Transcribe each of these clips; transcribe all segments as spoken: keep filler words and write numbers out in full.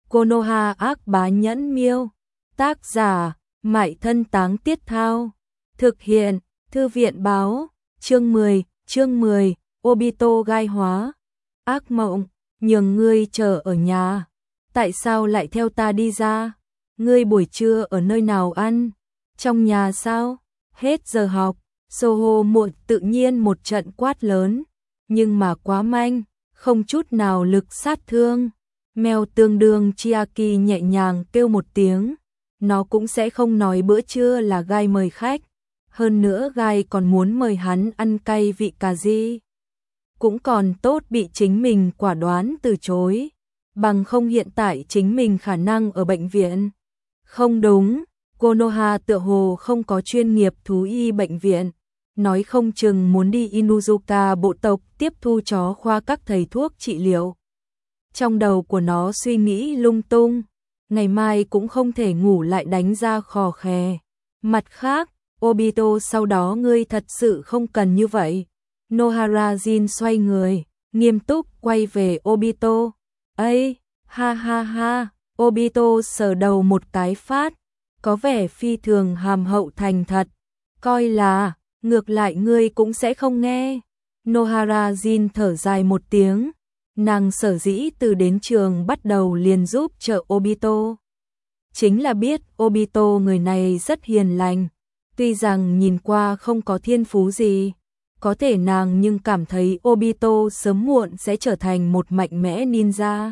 Konoha ác bá nhẫn miêu. Tác giả, Mại Thân Táng Tiết Thao. Thực hiện, Thư viện báo. Chương mười, chương mười, Obito gai hóa. Ác mộng, nhường ngươi chờ ở nhà. Tại sao lại theo ta đi ra? Ngươi buổi trưa ở nơi nào ăn? Trong nhà sao? Hết giờ học, Soho muộn tự nhiên một trận quát lớn, nhưng mà quá manh, không chút nào lực sát thương. Mèo tương đương Chiaki nhẹ nhàng kêu một tiếng, nó cũng sẽ không nói bữa trưa là gai mời khách, hơn nữa gai còn muốn mời hắn ăn cay vị cà ri. Cũng còn tốt bị chính mình quả đoán từ chối, bằng không hiện tại chính mình khả năng ở bệnh viện. Không đúng, Konoha tựa hồ không có chuyên nghiệp thú y bệnh viện, nói không chừng muốn đi Inuzuka bộ tộc tiếp thu chó khoa các thầy thuốc trị liệu. Trong đầu của nó suy nghĩ lung tung, ngày mai cũng không thể ngủ lại đánh ra khò khè. Mặt khác, Obito sau đó ngươi thật sự không cần như vậy. Nohara Jin xoay người, nghiêm túc quay về Obito. Ây, ha ha ha, Obito sờ đầu một cái phát, có vẻ phi thường hàm hậu thành thật, coi là, ngược lại ngươi cũng sẽ không nghe. Nohara Jin thở dài một tiếng, nàng sở dĩ từ đến trường bắt đầu liền giúp trợ Obito. Chính là biết Obito người này rất hiền lành, tuy rằng nhìn qua không có thiên phú gì, có thể nàng nhưng cảm thấy Obito sớm muộn sẽ trở thành một mạnh mẽ ninja.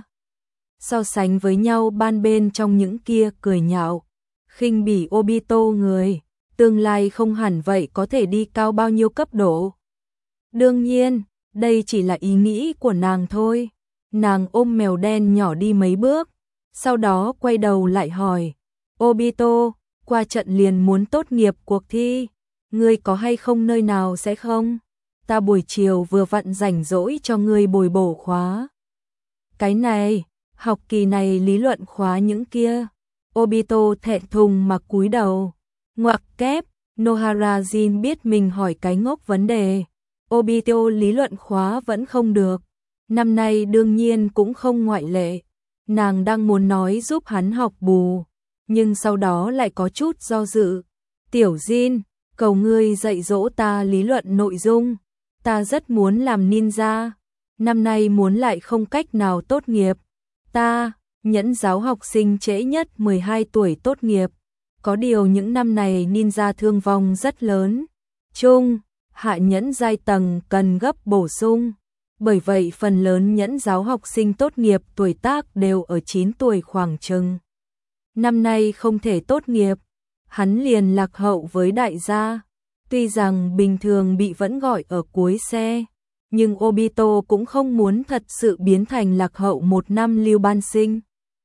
So sánh với nhau ban bên trong những kia cười nhạo, khinh bỉ Obito người, tương lai không hẳn vậy có thể đi cao bao nhiêu cấp độ. Đương nhiên, đây chỉ là ý nghĩ của nàng thôi. Nàng ôm mèo đen nhỏ đi mấy bước, sau đó quay đầu lại hỏi, Obito, qua trận liền muốn tốt nghiệp cuộc thi, ngươi có hay không nơi nào sẽ không? Ta buổi chiều vừa vặn rảnh rỗi cho ngươi bồi bổ khóa. Cái này, học kỳ này lý luận khóa những kia. Obito thẹn thùng mà cúi đầu. Ngoặc kép, Nohara Jin biết mình hỏi cái ngốc vấn đề. Obito lý luận khóa vẫn không được. Năm nay đương nhiên cũng không ngoại lệ. Nàng đang muốn nói giúp hắn học bù, nhưng sau đó lại có chút do dự. Tiểu Jin, cầu ngươi dạy dỗ ta lý luận nội dung. Ta rất muốn làm ninja. Năm nay muốn lại không cách nào tốt nghiệp. Ta, nhẫn giáo học sinh trễ nhất mười hai tuổi tốt nghiệp. Có điều những năm này ninja thương vong rất lớn. Trung, hạ nhẫn giai tầng cần gấp bổ sung. Bởi vậy phần lớn nhẫn giáo học sinh tốt nghiệp tuổi tác đều ở chín tuổi khoảng chừng. Năm nay không thể tốt nghiệp, hắn liền lạc hậu với đại gia. Tuy rằng bình thường bị vẫn gọi ở cuối xe, nhưng Obito cũng không muốn thật sự biến thành lạc hậu một năm lưu ban sinh.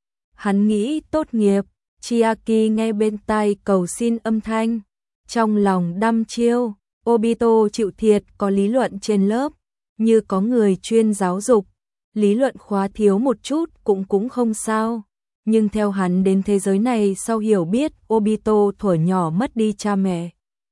Hắn nghĩ tốt nghiệp, Chiaki nghe bên tai cầu xin âm thanh, trong lòng đăm chiêu. Obito chịu thiệt có lý luận trên lớp, như có người chuyên giáo dục, lý luận khóa thiếu một chút cũng cũng không sao. Nhưng theo hắn đến thế giới này sau hiểu biết Obito thuở nhỏ mất đi cha mẹ,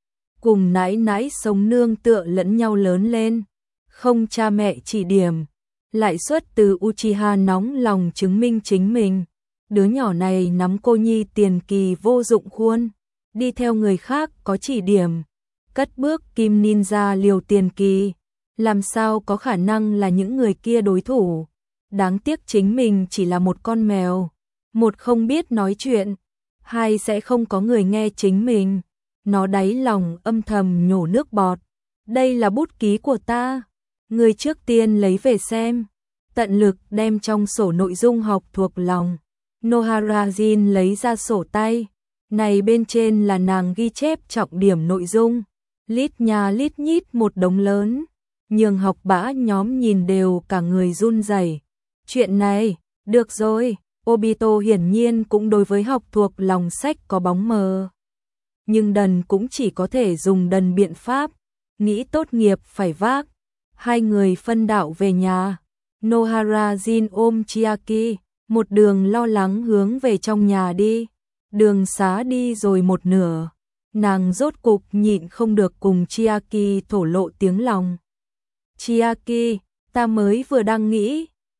cùng nãi nãi sống nương tựa lẫn nhau lớn lên, không cha mẹ chỉ điểm, lại xuất từ Uchiha nóng lòng chứng minh chính mình. Đứa nhỏ này nắm cô nhi tiền kỳ vô dụng khuôn, đi theo người khác có chỉ điểm, cất bước kim ninja liều tiền kỳ, làm sao có khả năng là những người kia đối thủ. Đáng tiếc chính mình chỉ là một con mèo, một không biết nói chuyện, hai sẽ không có người nghe chính mình. Nó đáy lòng âm thầm nhổ nước bọt. Đây là bút ký của ta, người trước tiên lấy về xem. Tận lực đem trong sổ nội dung học thuộc lòng. Nohara Jin lấy ra sổ tay, này bên trên là nàng ghi chép trọng điểm nội dung, lít nhà lít nhít một đống lớn, nhường học bã nhóm nhìn đều cả người run rẩy. Chuyện này, được rồi, Obito hiển nhiên cũng đối với học thuộc lòng sách có bóng mờ. Nhưng đần cũng chỉ có thể dùng đần biện pháp, nghĩ tốt nghiệp phải vác. Hai người phân đạo về nhà, Nohara Jin ôm Chiaki, một đường lo lắng hướng về trong nhà đi. Đường xá đi rồi một nửa, nàng rốt cục nhịn không được cùng Chiaki thổ lộ tiếng lòng. Chiaki, ta mới vừa đang nghĩ,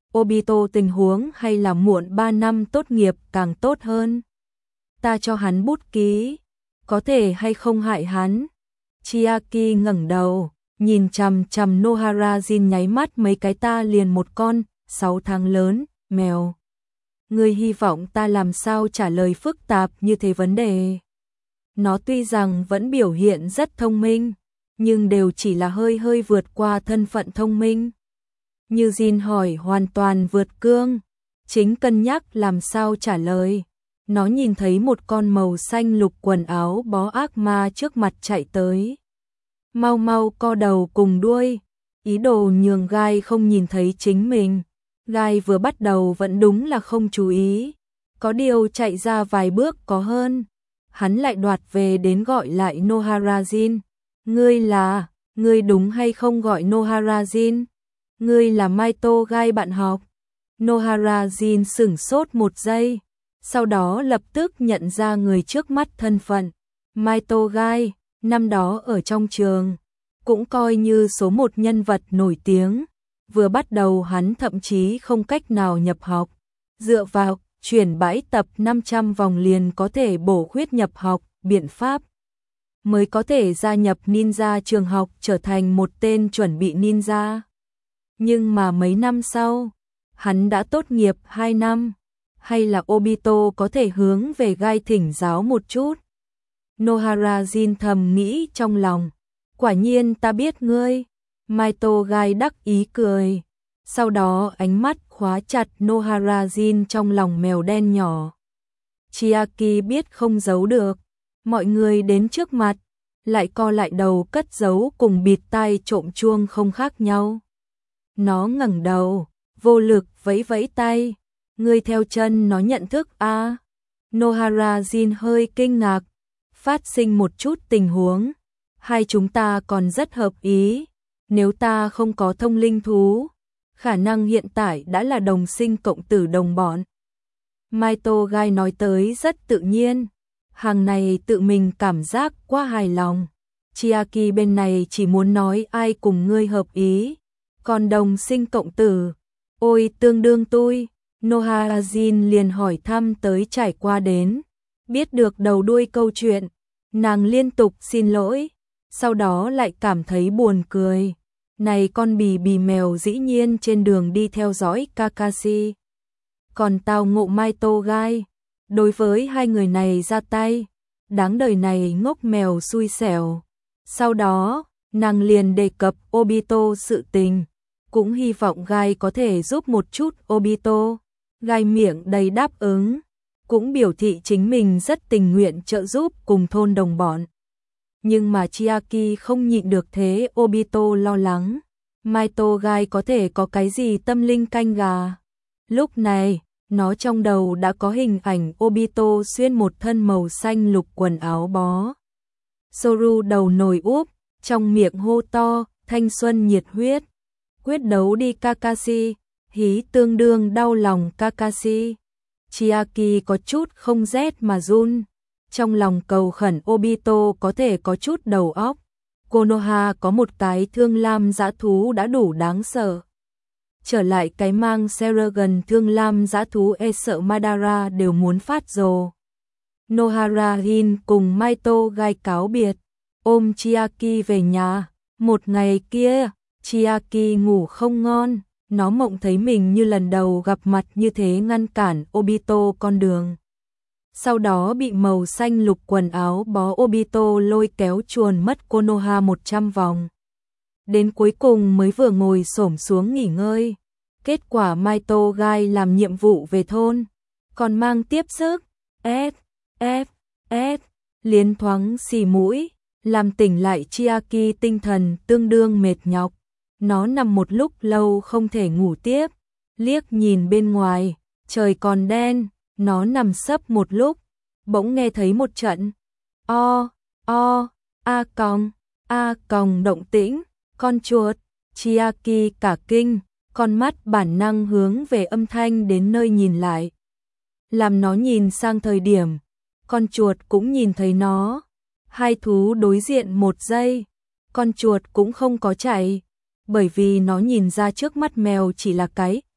Obito tình huống hay là muộn ba năm tốt nghiệp càng tốt hơn. Ta cho hắn bút ký, có thể hay không hại hắn. Chiaki ngẩng đầu, nhìn chằm chằm Noharajin nháy mắt mấy cái, ta liền một con, sáu tháng lớn, mèo. Ngươi hy vọng ta làm sao trả lời phức tạp như thế vấn đề. Nó tuy rằng vẫn biểu hiện rất thông minh, nhưng đều chỉ là hơi hơi vượt qua thân phận thông minh. Như Jin hỏi hoàn toàn vượt cương, chính cân nhắc làm sao trả lời. Nó nhìn thấy một con màu xanh lục quần áo bó ác ma trước mặt chạy tới. Mau mau co đầu cùng đuôi, ý đồ nhường Gai không nhìn thấy chính mình. Gai vừa bắt đầu vẫn đúng là không chú ý, có điều chạy ra vài bước có hơn. Hắn lại đoạt về đến gọi lại Noharajin. Ngươi là, ngươi đúng hay không gọi Noharajin? Ngươi là Maito Gai bạn học. Noharajin sửng sốt một giây, sau đó lập tức nhận ra người trước mắt thân phận. Maito Gai, năm đó ở trong trường, cũng coi như số một nhân vật nổi tiếng. Vừa bắt đầu hắn thậm chí không cách nào nhập học. Dựa vào chuyển bãi tập năm trăm vòng liền có thể bổ khuyết nhập học, biện pháp mới có thể gia nhập ninja trường học, trở thành một tên chuẩn bị ninja. Nhưng mà mấy năm sau, hắn đã tốt nghiệp hai năm, hay là Obito có thể hướng về Gai thỉnh giáo một chút. Noharajin thầm nghĩ trong lòng, quả nhiên ta biết ngươi. Maito Gai đắc ý cười, sau đó ánh mắt khóa chặt Noharajin trong lòng mèo đen nhỏ. Chiaki biết không giấu được, mọi người đến trước mặt, lại co lại đầu cất giấu cùng bịt tai trộm chuông không khác nhau. Nó ngẩng đầu, vô lực vẫy vẫy tay, ngươi theo chân nó nhận thức a? À? Noharajin hơi kinh ngạc, phát sinh một chút tình huống, hai chúng ta còn rất hợp ý, nếu ta không có thông linh thú, khả năng hiện tại đã là đồng sinh cộng tử đồng bọn. Maito Gai nói tới rất tự nhiên, hàng này tự mình cảm giác quá hài lòng. Chiaki bên này chỉ muốn nói ai cùng ngươi hợp ý, còn đồng sinh cộng tử, ôi tương đương tôi. Noharajin liền hỏi thăm tới trải qua đến, biết được đầu đuôi câu chuyện, nàng liên tục xin lỗi, sau đó lại cảm thấy buồn cười. Này con bì bì mèo dĩ nhiên trên đường đi theo dõi Kakashi. Còn tao ngộ Maito Gai, đối với hai người này ra tay, đáng đời này ngốc mèo xui xẻo. Sau đó, nàng liền đề cập Obito sự tình, cũng hy vọng Gai có thể giúp một chút Obito. Gai miệng đầy đáp ứng, cũng biểu thị chính mình rất tình nguyện trợ giúp cùng thôn đồng bọn. Nhưng mà Chiaki không nhịn được thế Obito lo lắng, Maito Gai có thể có cái gì tâm linh canh gà. Lúc này, nó trong đầu đã có hình ảnh Obito xuyên một thân màu xanh lục quần áo bó. Soru đầu nồi úp, trong miệng hô to, thanh xuân nhiệt huyết. Quyết đấu đi Kakashi, hí tương đương đau lòng Kakashi. Chiaki có chút không rét mà run, trong lòng cầu khẩn Obito có thể có chút đầu óc. Konoha có một cái thương lam dã thú đã đủ đáng sợ. Trở lại cái mang Seragon thương lam dã thú e sợ Madara đều muốn phát rồ. Noharajin cùng Maito Gai cáo biệt, ôm Chiaki về nhà. Một ngày kia, Chiaki ngủ không ngon, nó mộng thấy mình như lần đầu gặp mặt như thế ngăn cản Obito con đường. Sau đó bị màu xanh lục quần áo bó Obito lôi kéo chuồn mất Konoha một trăm vòng. Đến cuối cùng mới vừa ngồi xổm xuống nghỉ ngơi. Kết quả Maito Gai làm nhiệm vụ về thôn, còn mang tiếp sức, S, F, S, liến thoáng xì mũi, làm tỉnh lại Chiaki tinh thần tương đương mệt nhọc. Nó nằm một lúc lâu không thể ngủ tiếp, liếc nhìn bên ngoài, trời còn đen, nó nằm sấp một lúc, bỗng nghe thấy một trận o, o, a còng, a còng động tĩnh, con chuột. Chiaki cả kinh, con mắt bản năng hướng về âm thanh đến nơi nhìn lại. Làm nó nhìn sang thời điểm, con chuột cũng nhìn thấy nó. Hai thú đối diện một giây, con chuột cũng không có chạy, bởi vì nó nhìn ra trước mắt mèo chỉ là cái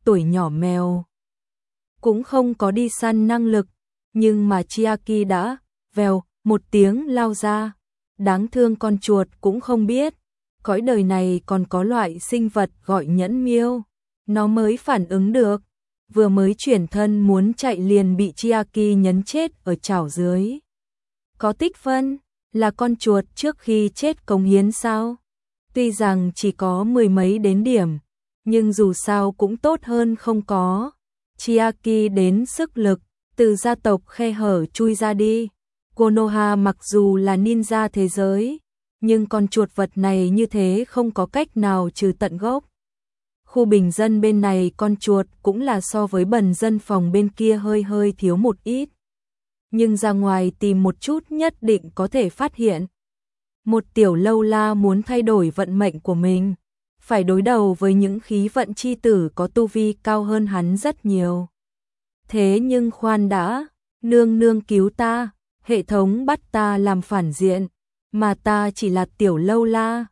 tuổi nhỏ mèo cũng không có đi săn năng lực, nhưng mà Chiaki đã vèo một tiếng lao ra. Đáng thương con chuột cũng không biết, cõi đời này còn có loại sinh vật gọi nhẫn miêu, nó mới phản ứng được, vừa mới chuyển thân muốn chạy liền bị Chiaki nhấn chết ở chảo dưới. Có tích phân, là con chuột trước khi chết cống hiến sao? Tuy rằng chỉ có mười mấy đến điểm, nhưng dù sao cũng tốt hơn không có. Chiaki đến sức lực, từ gia tộc khe hở chui ra đi. Konoha mặc dù là ninja thế giới, nhưng con chuột vật này như thế không có cách nào trừ tận gốc. Khu bình dân bên này con chuột cũng là so với bần dân phòng bên kia hơi hơi thiếu một ít. Nhưng ra ngoài tìm một chút nhất định có thể phát hiện. Một tiểu lâu la muốn thay đổi vận mệnh của mình, phải đối đầu với những khí vận chi tử có tu vi cao hơn hắn rất nhiều. Thế nhưng khoan đã, nương nương cứu ta, hệ thống bắt ta làm phản diện, mà ta chỉ là tiểu lâu la,